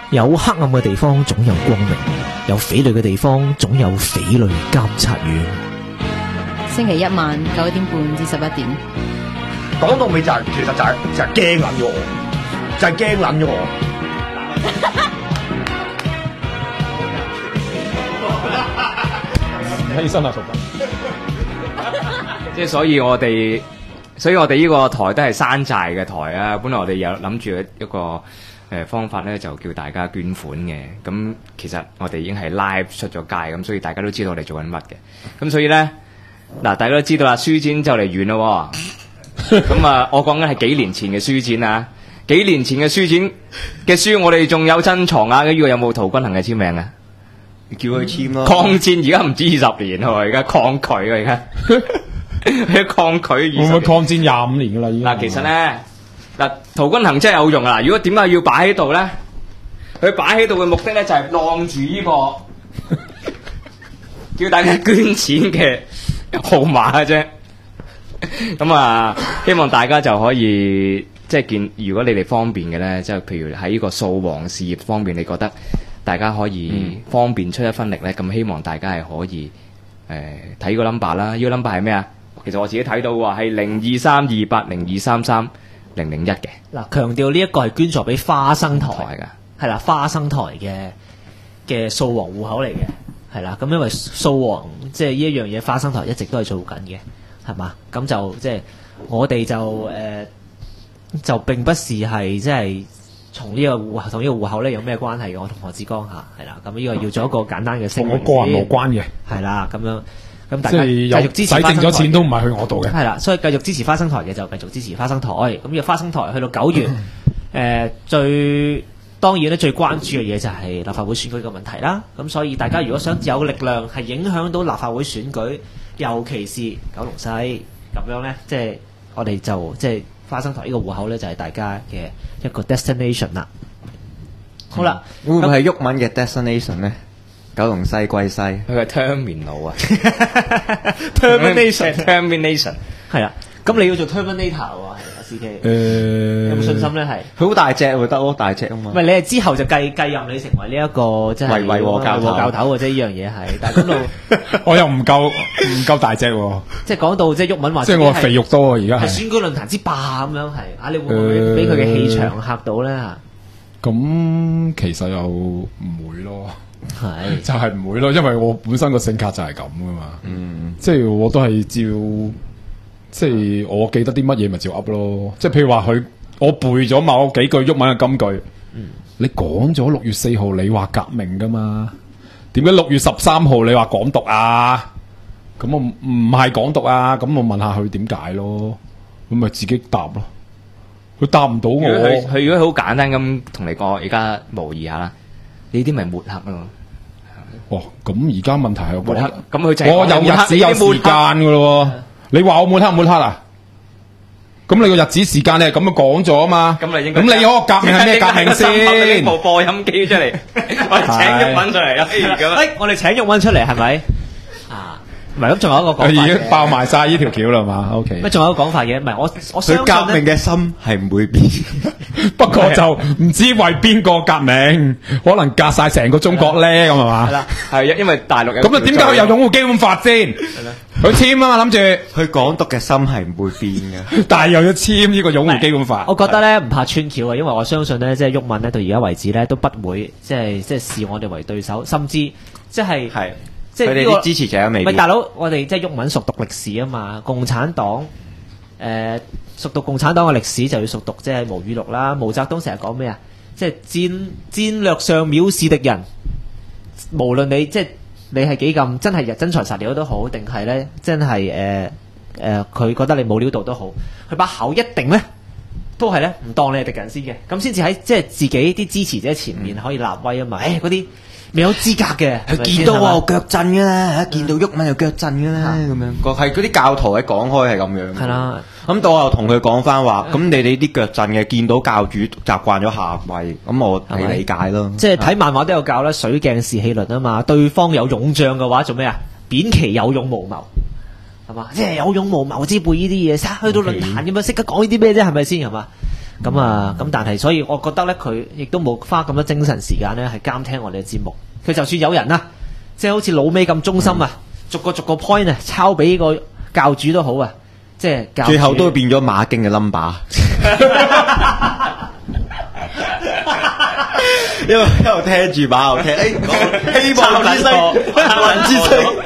有黑暗嘅地方總有光明，有匪類嘅地方總有匪類監察院。 星期一晚9點半至11點。 講到尾就係、其實就係驚撚咗我，就係驚撚咗我。 犧牲啊，熟即係所以我哋呢個台都係山寨嘅台啊！本來我哋有諗住一個方法咧，就叫大家捐款嘅。咁其實我哋已經係 live 出咗街，咁所以大家都知道我哋做緊乜嘅。咁所以咧，嗱，大家都知道啦，書展就嚟完咯。咁啊，我講緊係幾年前嘅書展啊，幾年前嘅書展嘅書，我哋仲有珍藏啊！呢個有冇陶君行嘅簽名啊？ 叫佢簽咯。 抗戰而家唔止20年喎，而家抗拒啊，而家。抗拒20年， 會唔會抗戰25年噶啦？已經嗱，其實咧，嗱，陶君行真係有用啊！如果點解要擺喺度咧？佢擺喺度嘅目的咧，就係晾住呢個叫大家捐錢嘅號碼嘅啫。咁啊，希望大家就可以即係見，如果你哋方便嘅咧，即係譬如喺呢個掃黃事業方面，你覺得大家可以方便出一分力咧，咁希望大家係可以睇個 number 啦。呢個 number 係咩啊？其實我自己睇到喎，係023280233001嘅。 嗱，強調呢一個係捐助俾花生台㗎， 係啦，花生台嘅掃黃戶口嚟嘅，係啦。咁因為掃黃即係呢一樣嘢，花生台一直都係做緊嘅，係嘛？咁就即係我哋就並不是係即係從呢個戶口同呢個戶口咧有咩關係嘅。我同何志剛嚇係啦，咁呢個要做一個簡單嘅聲明。 我個人無關嘅， 係啦，咁樣。咁大家繼續支持使剩咗錢都唔係去我度嘅， 係啦，所以繼續支持花生台嘅就繼續支持花生台。咁呢個花生台去到9月，當然咧最關注嘅嘢就係立法會選舉嘅問題啦。咁所以大家如果想有力量係影響到立法會選舉，尤其是九龍西咁樣咧，即係我哋就即係花生台呢個戶口咧，就係大家嘅一個 destination 啦。好啦， 會唔會係毓民嘅 destination 咧？九龍西歸西， 佢係 terminal 啊 ，termination 係啦。咁你要做 terminator 喎，係啊 ，CK。有冇信心咧？係佢好大隻喎，得咯，大隻啊嘛。 唔係你係之後就繼任你成為呢一個即係維和教頭嘅啫，呢樣嘢係。但係講到我又唔夠大隻喎。 即係講到即係毓民話， 即係我肥肉多啊！而家係選舉論壇之霸咁樣係啊！你會唔會俾佢嘅氣場嚇到咧？ 咁其實又唔會咯。係就係唔會咯，因為我本身個性格就係咁噶嘛，即係我都係照，即係我記得啲乜嘢咪照噏咯，即係譬如話我背咗某幾句毓民嘅金句，你講咗6月4號你話革命噶嘛，點解6月13號你話港獨啊？咁我唔係港獨啊，咁我問下佢點解咯，咁咪自己答咯，佢答唔到我， 佢如果好簡單咁同你講，而家模擬下啦。呢啲咪抹黑咯？ 哦，咁而家問題係抹黑，咁佢就我有日子有時間噶咯。你話我抹黑啊？咁你個日子時間你係咁樣講咗啊嘛？咁你嗰個革命係咩革命先？ 拎部播音機出嚟，我哋請毓民出嚟啊！ 我哋請毓民出嚟係咪？唔係咁，仲有一個講法， 已經爆埋晒呢條橋啦嘛 ？OK。 乜仲有一個講法嘅？唔係我相信佢革命嘅心係唔會變， 不過就唔知為邊個革命，可能隔晒成個中國咧，咁係嘛？ 係啦，係因為大陸有。 咁啊，點解佢有擁護基本法先？佢簽啊嘛，諗住佢港獨嘅心係唔會變嘅， 但係又要簽呢個擁護基本法。 我覺得咧唔怕穿橋啊，因為我相信咧，即係毓民咧到而家為止咧都不會即係視我哋為對手，甚至即係。即係佢哋啲支持者都未必。 大佬，我哋即係毓民熟讀歷史啊嘛，共產黨熟讀共產黨嘅歷史就要熟讀即係毛語錄啦。毛澤東成日講咩啊？即係戰略上藐視敵人，無論你即係你係幾咁真係真材實料都好，定係咧真係佢覺得你冇料到都好，佢把口一定咧都係咧唔當你係敵人先嘅，咁先至喺即係自己啲支持者前面可以立威啊嘛。嗰啲未有資格嘅， 佢見到我腳震嘅啦，見到毓民就腳震嘅啦，咁樣係嗰啲教徒喺講開係咁樣。 係啦， 咁到我又同佢講翻話，咁你哋啲腳震嘅，見到教主習慣咗下跪，咁我係理解咯。 即係睇漫畫都有教啦，水鏡士氣論啊嘛，對方有勇將嘅話做咩啊？貶其有勇無謀，係嘛？即係有勇無謀之輩呢啲嘢，去到論壇咁樣識得講呢啲咩啫？係咪先係嘛？ 咁但係所以我覺得咧，佢亦都冇花咁多精神時間咧，係監聽我哋嘅節目。佢就算有人啊，即係好似老尾咁忠心啊，逐個 point 啊抄俾個教主都好啊，即係教主最後都變咗馬經嘅 number。因為一路聽住馬，我聽，希望之星，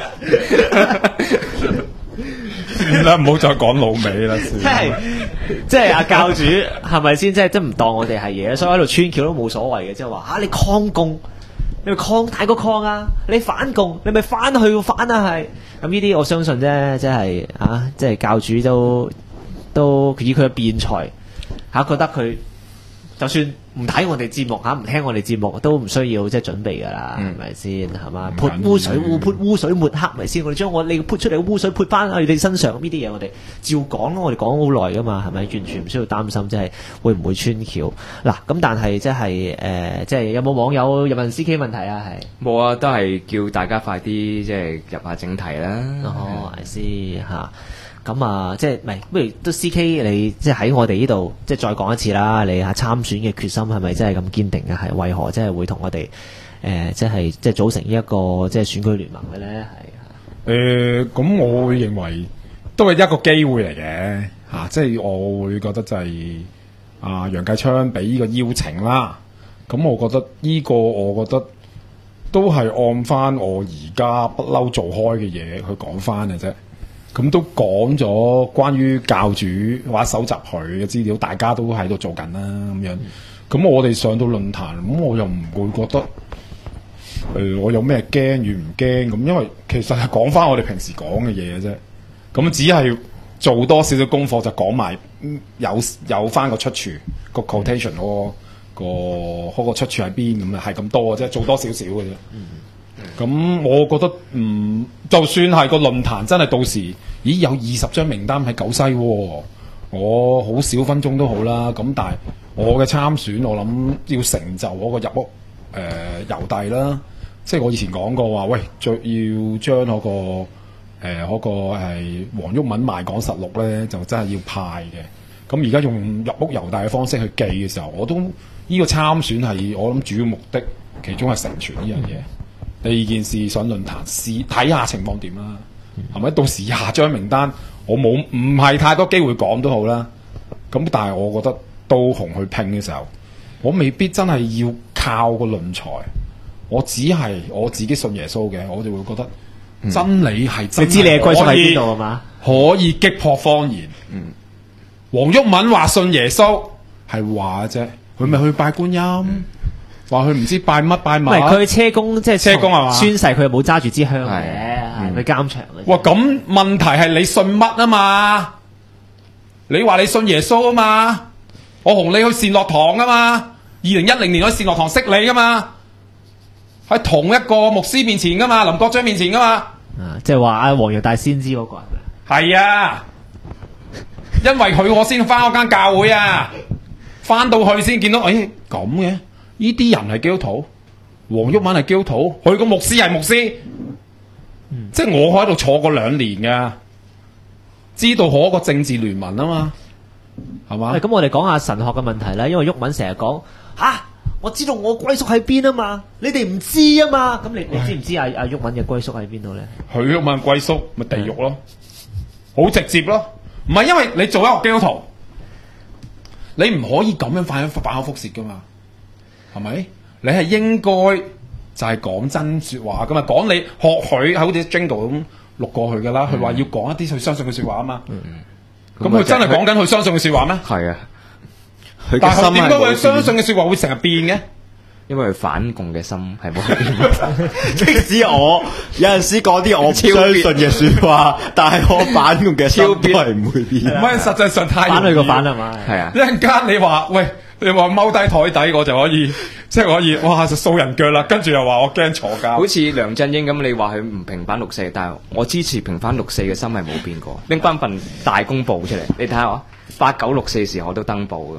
算啦，唔好再講老尾啦， 即係阿教主係咪先？即係唔當我哋係嘢，所以喺度穿橋都冇所謂嘅，即係話你抗共，你咪抗大個抗啊！你反共，你咪翻去反啊！係咁呢啲，我相信啫，即係即係教主都以佢嘅辯才覺得佢就算唔睇我哋節目唔聽我哋節目都唔需要即係準備噶啦，係咪先？係嘛？潑污水抹黑咪先？我哋將你潑出嚟嘅污水潑翻去你身上，呢啲嘢我哋照講咯，我哋講好耐噶嘛，係咪？完全唔需要擔心，即係會唔會穿橋嗱？咁但係即係即係有冇網友入問 CK 問題啊？係冇啊，都係叫大家快啲即係入下正題啦。 哦，I see嚇。咁即係不如都 CK 你即係喺我哋呢度即係再講一次啦，你參選嘅決心係咪真係咁堅定啊？係為何即係會同我哋即係組成呢一個即係選舉聯盟嘅咧？係咁我會認為都係一個機會嚟嘅嚇，即係我會覺得就係楊繼昌俾呢個邀請啦。咁我覺得呢個我覺得都係按翻我而家不嬲做開嘅嘢去講翻嘅啫。咁都講咗關於教主或者搜集佢嘅資料，大家都喺度做緊啦咁樣。咁我哋上到論壇，咁我又唔會覺得我有咩驚與唔驚咁，因為其實係講翻我哋平時講嘅嘢嘅啫。咁只係做多少少功課就講埋有翻個出處個 quotation 嗰個出處喺邊咁啊，係咁多嘅啫，做多少少嘅啫。咁我覺得就算係個論壇真係到時，咦有20張名單喺九西喎，我好少分鐘都好啦。咁但係我嘅參選，我諗要成就我個入屋郵遞啦。即係我以前講過話，喂，要將嗰個係黃毓民賣港實錄咧，就真係要派嘅。咁而家用入屋郵遞嘅方式去寄嘅時候，我都呢個參選係我諗主要目的，其中係成全呢樣嘢。第二件事上論壇試睇下情況點啦，係咪？到時20張名單，我唔係太多機會講都好啦。咁但係我覺得到紅去拼嘅時候，我未必真係要靠個論財，我只係我自己信耶穌嘅，我就會覺得真理係真。你知你嘅歸宿喺邊度係嘛？ 可以擊破謊言。黃毓民話信耶穌係話啫，佢咪去拜觀音。話佢唔知拜乜拜物， 唔係佢車公，即係車公係嘛？ 宣誓佢又冇揸住支香嘅，係佢監場嘅。 哇！咁問題係你信乜啊嘛？你話你信耶穌啊嘛？我同你去善樂堂啊嘛？2010年去善樂堂識你噶嘛？喺同一個牧師面前噶嘛？林國章面前噶嘛？ 即係話阿黃藥大先知嗰個係啊，因為佢我先翻嗰間教會啊，翻到去先見到，咁嘅。呢啲人係基督徒，黃毓民係基督徒，佢個牧師係牧師，即係我喺度坐過2年噶，知道我個政治聯盟啊嘛，係嘛？ 咁我哋講下神學嘅問題啦，因為毓民成日講我知道我歸宿喺邊啊嘛，你哋唔知啊嘛，咁你知唔知阿毓民嘅歸宿喺邊度咧？ 佢毓民歸宿咪地獄咯，好直接咯，唔係因為你做一個基督徒，你唔可以咁樣反口覆舌噶嘛。係咪？你係應該就係講真說話噶嘛？講你學佢好似 Jingle 咁錄過去噶啦。佢話要講一啲佢相信嘅說話啊嘛。咁佢真係講緊佢相信嘅說話咩？ 係啊。 但係點解佢相信嘅說話會成日變嘅？ 因為佢反共嘅心係冇變。 即使我有陣時講啲我唔相信嘅說話，但係我反共嘅心都係唔會變。 唔係，實際上太反佢個反係嘛？ 係啊。 一陣間你話喂。你話踎低台底，我就可以，即係可以，哇！就掃人腳啦。跟住又話我驚坐監。 好似梁振英咁，你話佢唔平反6四，但係我支持平反6四嘅心係冇變過。拎翻份大公報出嚟，你睇下我8、9、6、4時我都登報咁。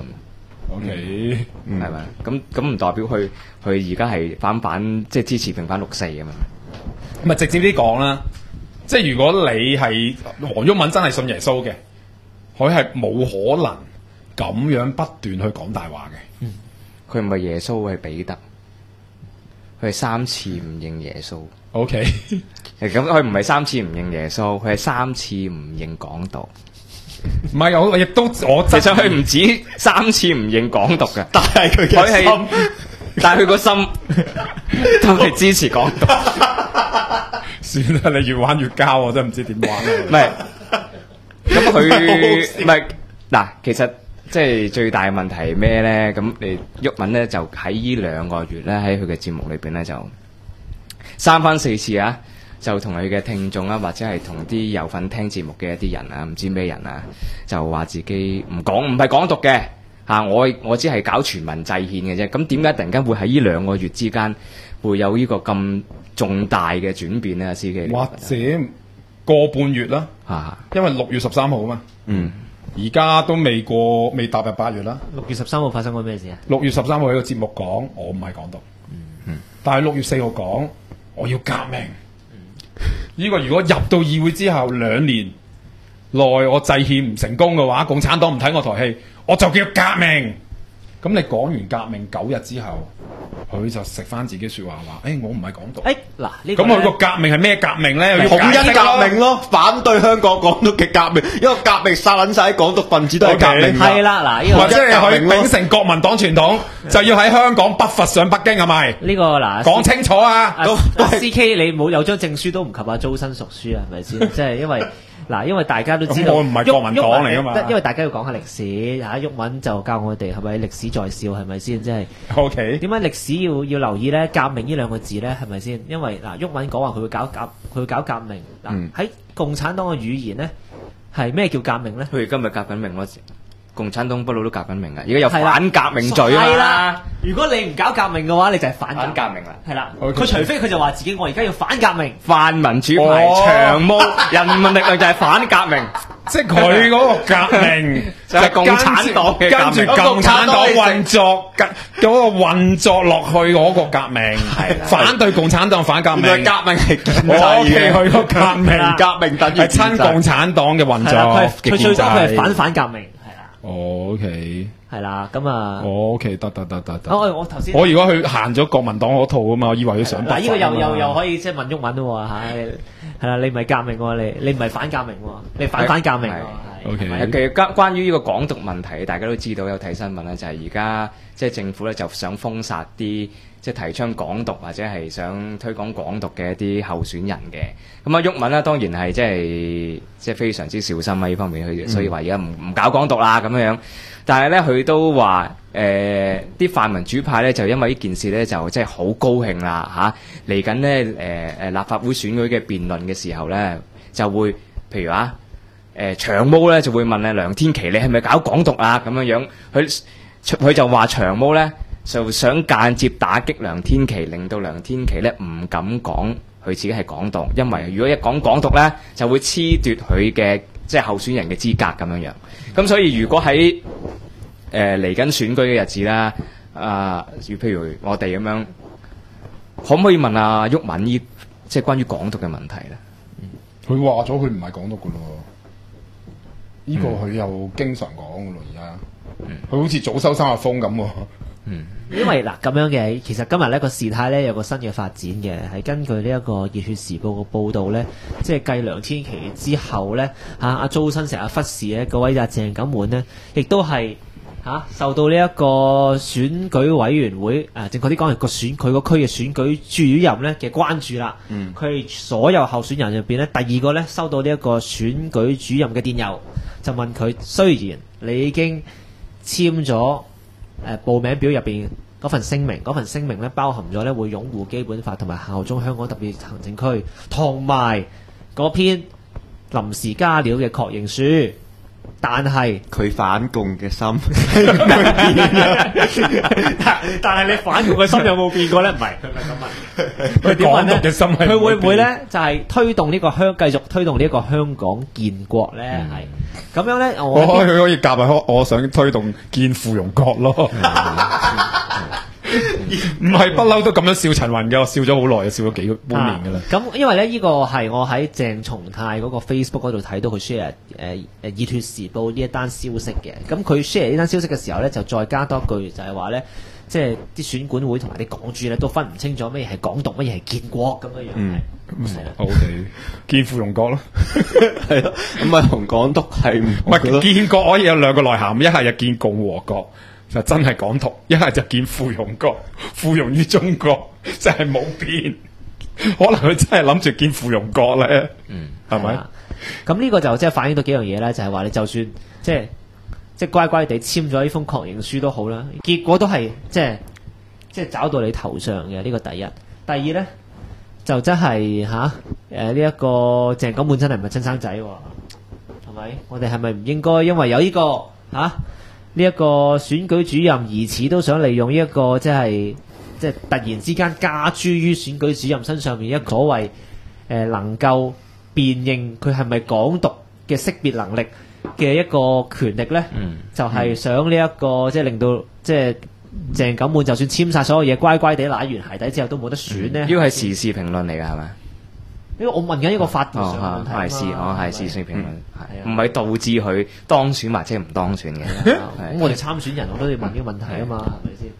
OK， 係咪？咁唔代表佢而家係反即係支持平反6四咁嘛？ 咪直接啲講啦，即係如果你係黃毓民真係信耶穌嘅，佢係冇可能咁樣不斷去講大話嘅。 佢唔係耶穌，係彼得，佢係3次唔認耶穌。 OK， 咁佢唔係3次唔認耶穌，佢係3次唔認港獨。 唔係我亦都我其實佢唔止3次唔認港獨嘅， 但係佢嘅心， 但係佢個心都係支持港獨。 算啦，你越玩越交，我真係唔知點玩啦。 唔係，咁佢唔係嗱，其實即係最大嘅問題係咩咧？咁你毓民咧就喺呢2個月咧喺佢嘅節目裏邊咧就3番4次啊，就同佢嘅聽眾啊，或者係同啲有份聽節目嘅一啲人啊，唔知咩人啊，就話自己唔係港獨嘅嚇，我只係搞全民制憲嘅啫。咁點解突然間會喺呢2個月之間會有呢個咁重大嘅轉變咧？司機或者個半月啦，因為6月13號啊嘛，而家都未踏入8月啦。 6月13號發生過咩事啊 ？6月13號喺個節目講我唔係港獨，但係6月4號講我要革命。呢個如果入到議會之後2年內我制憲唔成功嘅話，共產黨唔睇我台戲，我就叫革命。咁你講完革命9日之後，佢就食翻自己説話話，我唔係港獨。 嗱，呢個咁佢個革命係咩革命咧？ 統一革命咯，反對香港港獨嘅革命，因為革命殺撚晒港獨分子都係革命。 係啦，嗱，呢個或者係佢秉承國民黨傳統，就要喺香港北伐上北京係咪？ 呢個嗱， 講清楚啊！ 都 CK 你冇有張證書都唔及阿周身熟書啊，係咪先？即係因為。嗱，因為大家都知道， 我唔係國民黨嚟㗎嘛， 因為大家要講下歷史嚇，毓民就教我哋係咪歷史在笑係咪先？即係 OK。 點解歷史要留意咧？革命呢2個字咧係咪先？因為嗱，毓民講話佢會搞革命。嗱喺共產黨嘅語言咧係咩叫革命咧？ 譬如今日革緊命嗰時，共產黨不嬲都革緊命㗎，而家有反革命罪啊嘛。 係啦，如果你唔搞革命嘅話，你就係反革命啦。 係啦，佢除非佢就話自己我而家要反革命， 泛民主派、長毛、人民力量就係反革命， 即係佢嗰個革命就係共產黨嘅革命， 跟住共產黨運作嗰個運作落去嗰個革命，反對共產黨反革命。 革命係建制嘅，佢個革命等於係親共產黨嘅運作嘅建制。 佢最多佢係反革命。 OK， 係啦，咁啊 ，OK，得。 我頭先， 我如果佢行咗國民黨嗰套啊嘛，我以為佢想。 嗱，呢個又可以即係問毓民咯嚇，係啦，你唔係革命喎，你唔係反革命喎，你反革命喎。 OK， 其實關於呢個港獨問題，大家都知道有睇新聞咧，就係而家即係政府咧就想封殺啲即係提倡港獨或者係想推廣港獨嘅一啲候選人嘅。咁啊，毓民咧當然係即係非常之小心啊呢方面，佢所以話而家唔搞港獨啦咁樣。但係咧佢都話啲泛民主派咧就因為呢件事咧就即係好高興啦嚇，嚟緊咧立法會選舉嘅辯論嘅時候咧就會譬如長毛咧就會問梁天琦你係咪搞港獨啊咁樣，佢就話長毛咧就想間接打擊梁天琦，令到梁天琦咧唔敢講佢自己係港獨，因為如果一講港獨咧就會褫奪佢嘅即係候選人嘅資格咁樣。咁所以如果喺嚟緊選舉嘅日子啦，譬如我哋咁樣，可唔可以問阿毓民即係關於港獨嘅問題咧？ 佢話咗佢唔係港獨噶咯，呢個佢又經常講噶咯，而家佢好似早收3日風咁喎。 因為嗱咁樣嘅，其實今日呢個事態咧有個新嘅發展嘅，係根據呢一個《熱血時報》嘅報導咧，即係繼梁天琦之後咧，阿周身成日忽視嘅嗰位阿鄭錦滿呢，亦都係受到呢一個選舉委員會正確啲講係佢個區嘅選舉主任咧嘅關注啦。佢哋所有候選人入邊咧，第2個咧收到呢一個選舉主任嘅電郵，就問佢雖然你已經簽咗報名表入邊嗰份聲明，嗰份聲明咧包含咗咧會擁護基本法同埋效忠香港特別行政區，同埋嗰篇臨時加料嘅確認書，但係佢反共嘅心， 但係你反共嘅心有冇變過咧？唔係，佢唔係咁問，佢點問咧？佢會唔會咧就係推動呢個繼續推動呢一個香港建國咧？係咁樣咧，我可以夾埋，我想推動建附庸國咯。 唔係不嬲都咁樣笑陳雲嘅，我笑咗好耐，笑咗幾個半年噶啦。 咁因為咧呢個係我喺鄭松泰嗰個 Facebook 嗰度睇到佢 share 熱血時報呢一單消息嘅。咁佢 share 呢單消息嘅時候咧，就再加多句就係話咧，即係啲選管會同埋啲港豬咧都分唔清楚乜嘢係港獨，乜嘢係建國咁樣樣。係啦 ，OK，見附庸國咯， 係咯，咁啊同港獨係唔係建國可以有兩個內涵，一係就建共和國，就真係港獨；一係就建附庸國，附庸於中國，就係冇變。可能佢真係諗住建附庸國咧，係咪？ 咁呢個就即係反映到幾樣嘢咧，就係話你就算即係乖乖地簽咗呢封確認書都好啦，結果都係即係找到你頭上嘅呢個第一。第二咧就真係呢一個鄭錦滿真係唔係親生仔喎，係咪？我哋係咪唔應該因為有呢個呢一個選舉主任疑似都想利用呢一個即係突然之間加諸於選舉主任身上面一個所謂能夠辨認佢係咪港獨嘅識別能力嘅一個權力咧？就係想呢一個即係令到即係鄭錦滿就算簽晒所有嘢，乖乖地攋完鞋底之後都冇得選咧。 呢個係時事評論嚟㗎係咪？ 因為我問緊呢個法律上嘅問題啊嘛， 係時事評論，唔係導致佢當選或者唔當選嘅。 咁我哋參選人我都要問呢個問題啊嘛，係咪先？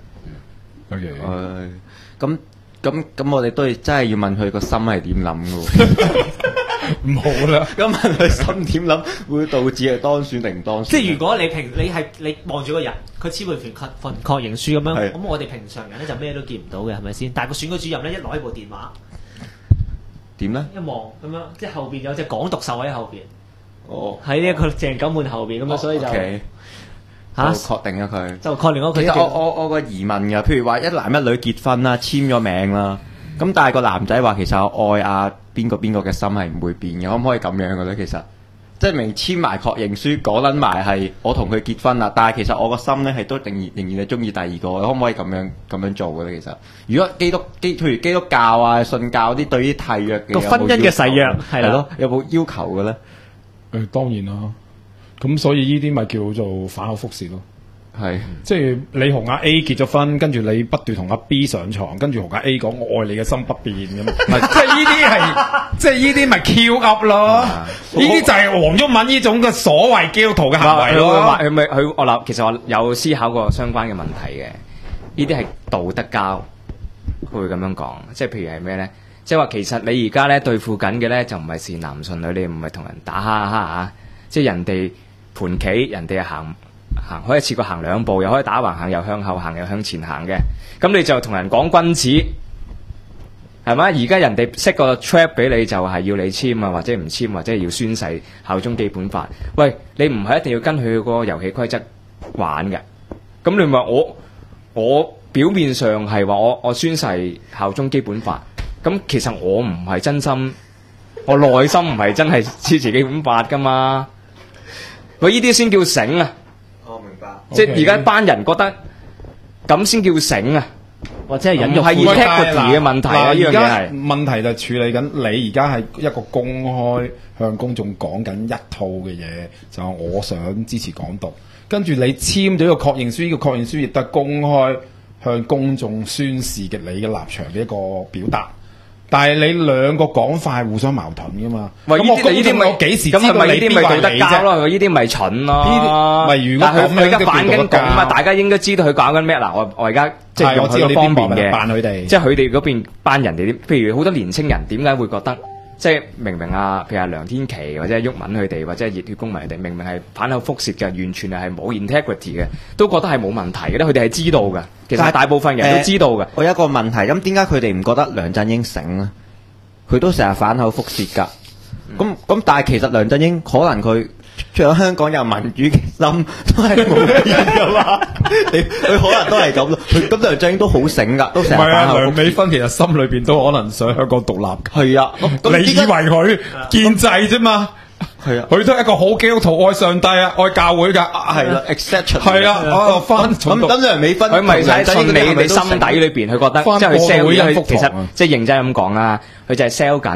咁我哋都係真係要問佢個心係點諗嘅。 唔好啦， 咁問佢心點諗，會導致係當選定唔當選？ 即係如果你望住個人，佢簽份確認書咁樣，咁我哋平常人咧就咩都見唔到嘅，係咪先？但係個選舉主任咧一攞起部電話， 點咧？ 一望咁樣，即係後邊有隻港獨手喺後邊。哦，喺呢一個鄭錦滿後邊咁樣，所以就確定咗佢， 就確定咗佢。 其實我個疑問㗎，譬如話一男一女結婚啦，簽咗名啦，咁但係個男仔話其實我愛邊個嘅心係唔會變嘅，可唔可以咁樣嘅咧？其實即係明簽埋確認書，講撚埋係我同佢結婚啦，但係其實我個心咧係都仍然係中意第二個，可唔可以咁樣做嘅咧？其實如果譬如基督教啊、信教啲對於契約嘅個婚姻嘅誓約係咯， 有冇要求嘅咧？ 當然啦。咁所以呢啲咪叫做反口覆舌咯， 係即係你同阿 A 結咗婚，跟住你不斷同阿 B 上床，跟住同阿 A 講我愛你嘅心不變咁，即係呢啲係即係呢啲咪 Q up 咯，呢啲就係黃毓民呢種嘅所謂基督徒嘅行為咯。 我諗其實我有思考過相關嘅問題嘅，呢啲係道德交，佢會咁樣講，即係譬如係咩咧？即係話其實你而家咧對付緊嘅咧就唔係善男信女，你唔係同人打哈哈啊，即係人哋盤棋，人哋係行可以試過行兩步，又可以打橫行，又向後行，又向前行嘅。咁你就同人講君子，係咪？而家人哋 set 個 trap 俾你，就係要你簽啊，或者唔簽，或者要宣誓效忠基本法。喂，你唔係一定要跟佢個遊戲規則玩嘅。咁你咪我表面上係話我宣誓效忠基本法，咁其實我唔係真心，我內心唔係真係支持基本法噶嘛。佢呢啲先叫醒啊！ 我明白， 即係而家班人覺得咁先叫醒啊， 或者係引入係 integrity 嘅問題啊！呢樣嘢係問題就係處理緊你而家係一個公開向公眾講緊一套嘅嘢，就係我想支持港獨，跟住你簽咗個確認書，呢個確認書亦都係公開向公眾宣示嘅你嘅立場嘅一個表達。但係你兩個講法係互相矛盾噶嘛？ 喂，呢啲咪幾時知道你邊個係你啫？ 呢啲咪蠢咯？ 咪如果佢而家反緊講嘛，大家應該知道佢搞緊咩嗱？我而家即係用佢個方面嘅扮佢哋， 即係佢哋嗰邊班人哋啲，譬如好多年青人點解會覺得即係明明譬如梁天琦或者毓民佢哋或者係熱血公民佢哋，明明係反口覆舌嘅，完全係冇 integrity 嘅，都覺得係冇問題嘅咧。佢哋係知道嘅，其實大部分人都知道嘅。 我有一個問題，咁點解佢哋唔覺得梁振英醒咧？佢都成日反口覆舌㗎，咁但係其實梁振英可能佢除咗香港有民主嘅心，都係冇變㗎嘛。佢可能都係咁咯。咁梁振英都好醒㗎，都成日反口覆舌。 梁美芬其實心裏邊都可能想香港獨立。 係啊， 你以為佢建制啫嘛？係啊，佢都係一個好基督徒，愛上帝啊，愛教會㗎。係啦 exception 係啊，翻咁梁美芬佢咪就係信你心底裏邊，佢覺得即係佢 sell 佢其實即係認真咁講啦，佢就係 sell 緊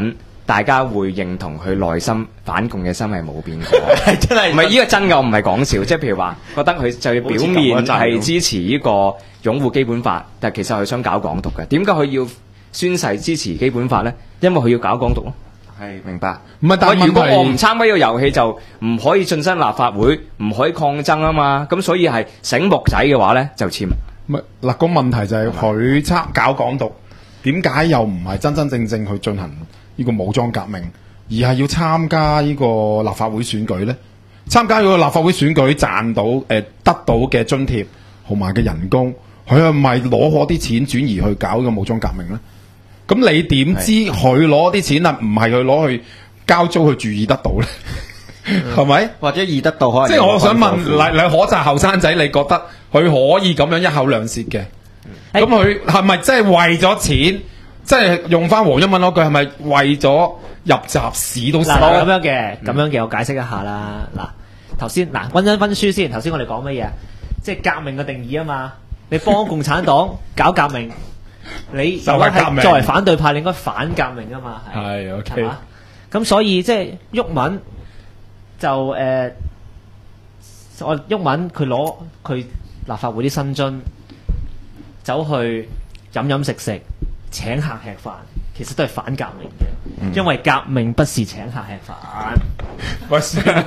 大家會認同佢內心反共嘅心係冇變過。 係真係唔係呢個真嘅，我唔係講笑。即係譬如話，覺得佢就要表面係支持呢個擁護基本法，但係其實佢想搞港獨嘅。點解佢要宣誓支持基本法咧？因為佢要搞港獨咯。 係明白。 唔係，但係如果我唔問題參加呢個遊戲，就唔可以晉身立法會，唔可以抗爭啊嘛。咁所以係醒目仔嘅話咧，就簽。 唔係嗱，個問題就係佢搞港獨，點解又唔係真真正正去進行呢個武裝革命，而係要參加呢個立法會選舉呢？參加嗰個立法會選舉賺到得到嘅津貼同埋嘅人工，佢係咪攞嗰啲錢轉移去搞呢個武裝革命呢？咁你點知佢攞啲錢啊？唔係佢攞去交租去注意得到呢？係咪？ 或者易得到可能？ 即係我想問，你可責後生仔，你覺得佢可以咁樣一口兩舌嘅？咁佢係咪真係為咗錢？即係用翻黃毓民嗰句，係咪為咗入閘市都嗱咁樣嘅，我解釋一下啦。嗱，頭先溫一溫書先。頭先我哋講乜嘢？即係革命嘅定義啊嘛。你幫共產黨搞革命，你如果係作為反對派，你應該反革命啊嘛。 係 OK。 係嘛？咁所以即係毓民就我毓民佢攞佢立法會啲薪津，走去飲食。請客吃飯，其實都係反革命嘅，因為革命不是請客吃飯，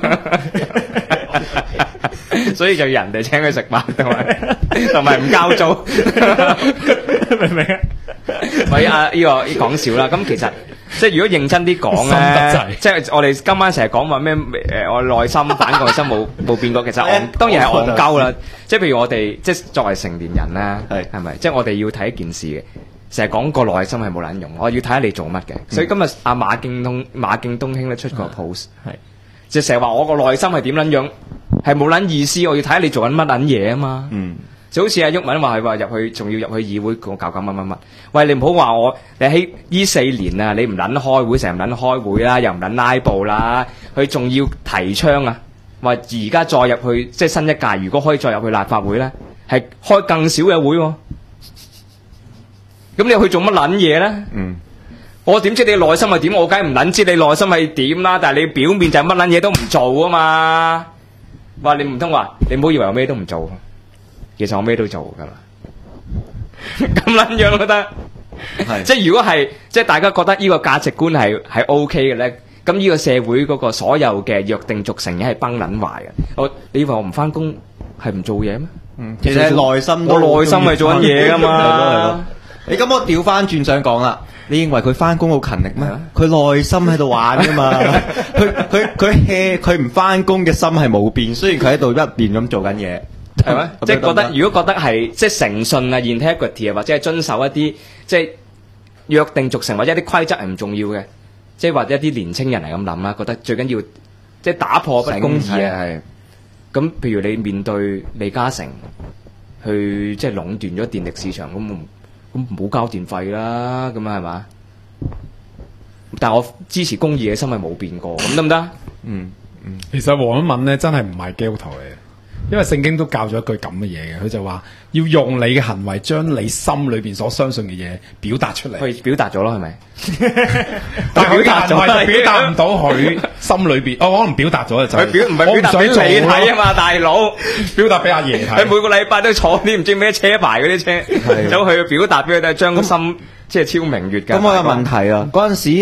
所以就人哋請佢食飯，同埋唔交租，明唔明啊？喂，呢個講笑啦。咁其實即係如果認真啲講咧，即係我哋今晚成日講話咩？我內心反內心冇變過，其實當然係戇鳩啦。即係譬如我哋即係作為成年人咧，係咪？即係我哋要睇一件事嘅。成日講個內心係冇撚用，我要睇下你做乜嘅。所以今日阿馬敬東兄咧出個 post， 就成日話我個內心係點撚樣，係冇撚意思。我要睇下你做緊乜撚嘢啊嘛。就好似阿毓民話係話入去，仲要入去議會搞乜。喂，你唔好話我，你喺呢4年啊，你唔撚開會，成日唔撚開會啦，又唔撚拉布啦，佢仲要提倡啊，話而家再入去即係新一屆，如果可以再入去立法會咧，係開更少嘅會喎。咁你去做乜撚嘢咧？我點知你內心係點？我梗係唔撚知你內心係點啦。但係你表面就係乜撚嘢都唔做啊嘛。話你唔通話你唔好以為我咩都唔做，其實我咩都做噶啦。咁撚樣都得，即係如果係即係大家覺得呢個價值觀係 OK 嘅咧，咁呢個社會嗰個所有嘅約定俗成嘢係崩撚壞嘅。你以為我唔翻工係唔做嘢咩？ 其實內心我內心係做緊嘢噶嘛。 你咁我調翻轉想講啦，你認為佢翻工好勤力咩？佢內心喺度玩噶嘛，佢 hea 佢唔翻工嘅心係冇變，雖然佢喺度一邊咁做緊嘢， 係咪？即係覺得如果覺得係即係誠信啊、integrity 啊，或者係遵守一啲即係約定俗成或者一啲規則係唔重要嘅，即係或者一啲年青人係咁諗啦，覺得最緊要即係打破不公義啊。係咁，譬如你面對李嘉誠去即係壟斷咗電力市場咁。咁唔好交電費啦，咁啊係嘛？但係我支持公義嘅心係冇變過，咁得唔得？ 其實黃毓民咧真係唔係基督徒嚟嘅，因為聖經都教咗一句咁嘅嘢嘅，佢就話要用你嘅行為將你心裏邊所相信嘅嘢表達出嚟。 佢表達咗咯，係咪？ 但係佢表達唔到佢心裏邊，可能表達咗就係佢唔係表達俾你睇啊嘛，大佬， 表達俾阿爺睇。佢每個禮拜都坐啲唔知咩車牌嗰啲車，走去表達俾佢哋，將個心即係超明月㗎。 咁我有問題啊！嗰陣時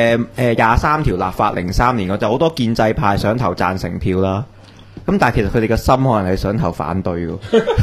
23條立法03年，我就好多建制派想投贊成票啦。咁但係其實佢哋嘅心可能係想投反對㗎。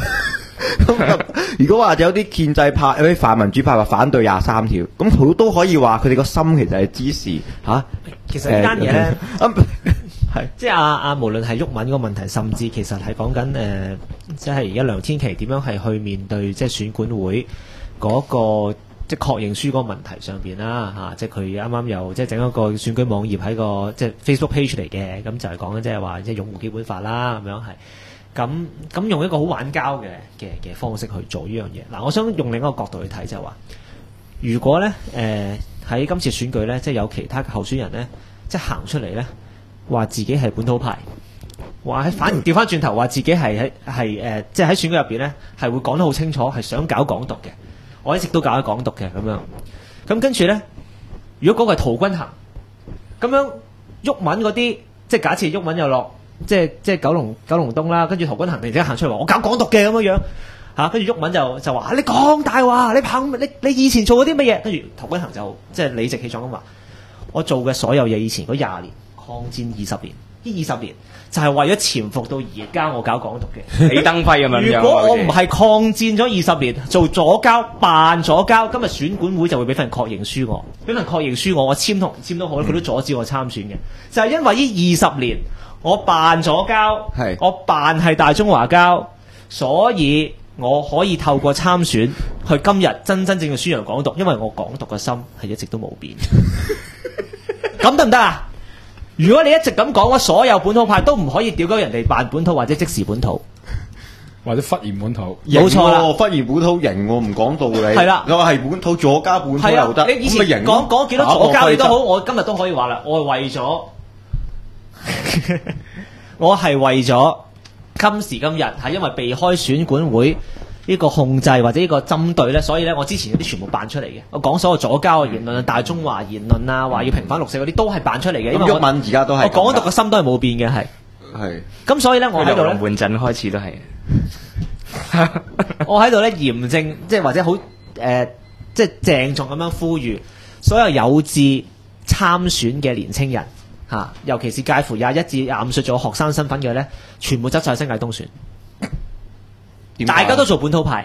如果話有啲建制派、有啲泛民主派話反對23條，咁佢都可以話佢哋個心其實係支持嚇。 其實呢單嘢咧，係即係無論係毓民嗰個問題，甚至其實係講緊即係而家梁天琦點樣係去面對即係選管會嗰個即係確認書嗰個問題上邊啦嚇，即係佢啱啱又即係整一個選舉網頁喺個即係 Facebook page 嚟嘅，咁就係講緊即係話即係擁護基本法啦咁樣係。咁用一個好玩膠嘅方式去做呢樣嘢。嗱，我想用另一個角度去睇，就係話，如果咧喺今次選舉咧，即係有其他嘅候選人咧，即係行出嚟咧，話自己係本土派，話喺反而調翻轉頭話自己係即係喺選舉入邊咧係會講得好清楚，係想搞港獨嘅。我一直都搞緊港獨嘅咁樣。咁跟住咧，如果嗰個係陶君行， 咁樣鬱文嗰啲，即係假設鬱文又落，即係九龍東啦，跟住陶君行突然之間行出嚟話我搞港獨嘅咁樣嚇，跟住鬱文就話你講大話，你以前做過啲乜嘢？跟住陶君行就即係理直氣壯咁話，我做嘅所有嘢以前嗰20年抗戰20年，呢20年就係為咗潛伏到而家我搞港獨嘅李登輝咁樣。 如果我唔係抗戰咗20年，做左膠扮左膠，今日選管會就會俾份確認書我，俾份確認書我簽同唔簽都好，佢都阻止我參選嘅。就係因為呢20年我扮左膠，我扮係大中華膠，所以我可以透過參選去今日真正嘅宣揚港獨，因為我港獨嘅心係一直都冇變。咁得唔得啊？如果你一直咁講，所有本土派都唔可以屌鳩人哋扮本土或者即時本土， 或者忽然本土， 冇錯啦， 忽然本土型喎，唔講道理。 係啦， 我係本土左膠本土又得， 你以前講幾多左膠你都好，我今日都可以話啦，我係為咗，我係為咗今時今日係因為避開選管會呢個控制或者呢個針對咧，所以咧我之前嗰啲全部扮出嚟嘅。我講所有左膠嘅言論啊、大中華言論啊、話要平反六四嗰啲都係扮出嚟嘅。因為鬱文而家都係， 我港獨嘅心都係冇變嘅，係。 係。咁所以咧，我喺度咧， 換陣開始都係。 我喺度咧嚴正，即係或者好即係鄭重咁樣呼籲所有有志參選嘅年青人嚇，尤其是介乎21至25歲做學生身份嘅咧，全部執晒新界東選。大家都做本土派，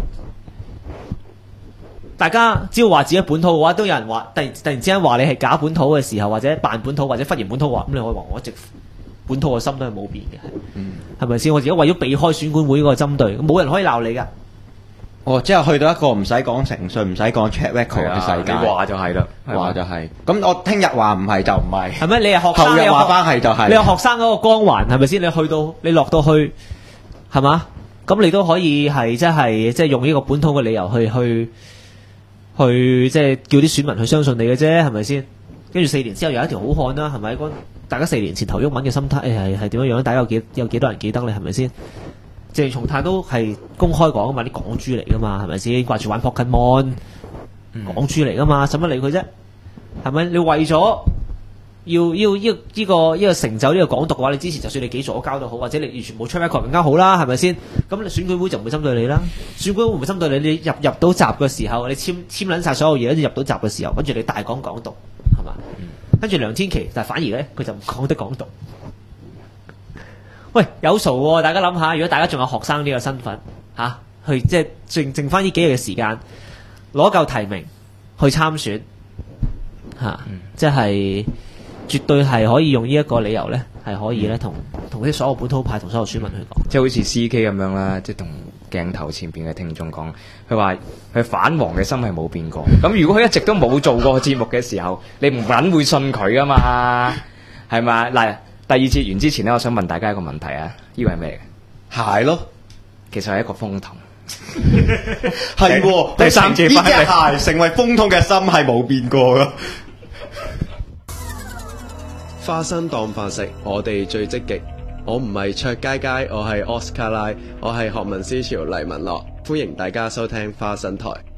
大家只要話自己本土嘅話，都有人話突然之間話你係假本土嘅時候，或者扮本土或者忽然本土話，咁你可以話我一直本土嘅心都係冇變嘅，係咪先？我而家為咗避開選管會嗰個針對，冇人可以鬧你噶。 哦，即係去到一個唔使講誠信、唔使講 check record 嘅世界， 你話就係啦， 話就係。咁我聽日話唔係就唔係， 係咪？你係學生， 後日話翻係就係。 你有學生嗰個光環係咪先？你落到去係嘛？咁你都可以係即係用呢個本土嘅理由去即係叫啲選民去相信你嘅啫，係咪先？跟住4年之後有一條好漢啦，係咪？大家4年前投毓民嘅心態係點樣樣？大家有幾多人記得你係咪先？鄭松泰都係公開講噶嘛，啲港豬嚟噶嘛，係咪先？掛住玩 Pokemon，港豬嚟噶嘛，使乜理佢啫？係咪？你為咗要呢個成就呢個港獨嘅話，你之前就算你幾左膠都好，或者你完全冇 track record 更加好啦，係咪先？咁你選舉會就唔會針對你啦。選舉會唔會針對你？你入到閘嘅時候，你簽撚晒所有嘢，跟住入到閘嘅時候，跟住你大講港獨，係嘛？跟住梁天琦，但係反而咧佢就唔講得港獨。喂，有數喎！大家諗下，如果大家仲有學生呢個身份去即係剩翻呢幾日嘅時間，攞夠提名去參選即係絕對係可以用呢一個理由咧，係可以咧同啲所有本土派同所有選民去講， 即係好似 CK 咁樣啦，即係同鏡頭前邊嘅聽眾講，佢話佢反黃嘅心係冇變過。咁如果佢一直都冇做過節目嘅時候，你唔撚會信佢噶嘛？係咪？嗱，第二節完之前咧，我想問大家一個問題啊，呢個係咩嘅？ 鞋咯， 其實係一個風筒。 係喎， 第三節翻嚟， 呢隻鞋成為風筒嘅心係冇變過噶。 花生當飯食，我哋最積極。我唔係卓佳佳，我係奧斯卡拉，我係學民思潮黎文樂，歡迎大家收聽花生台。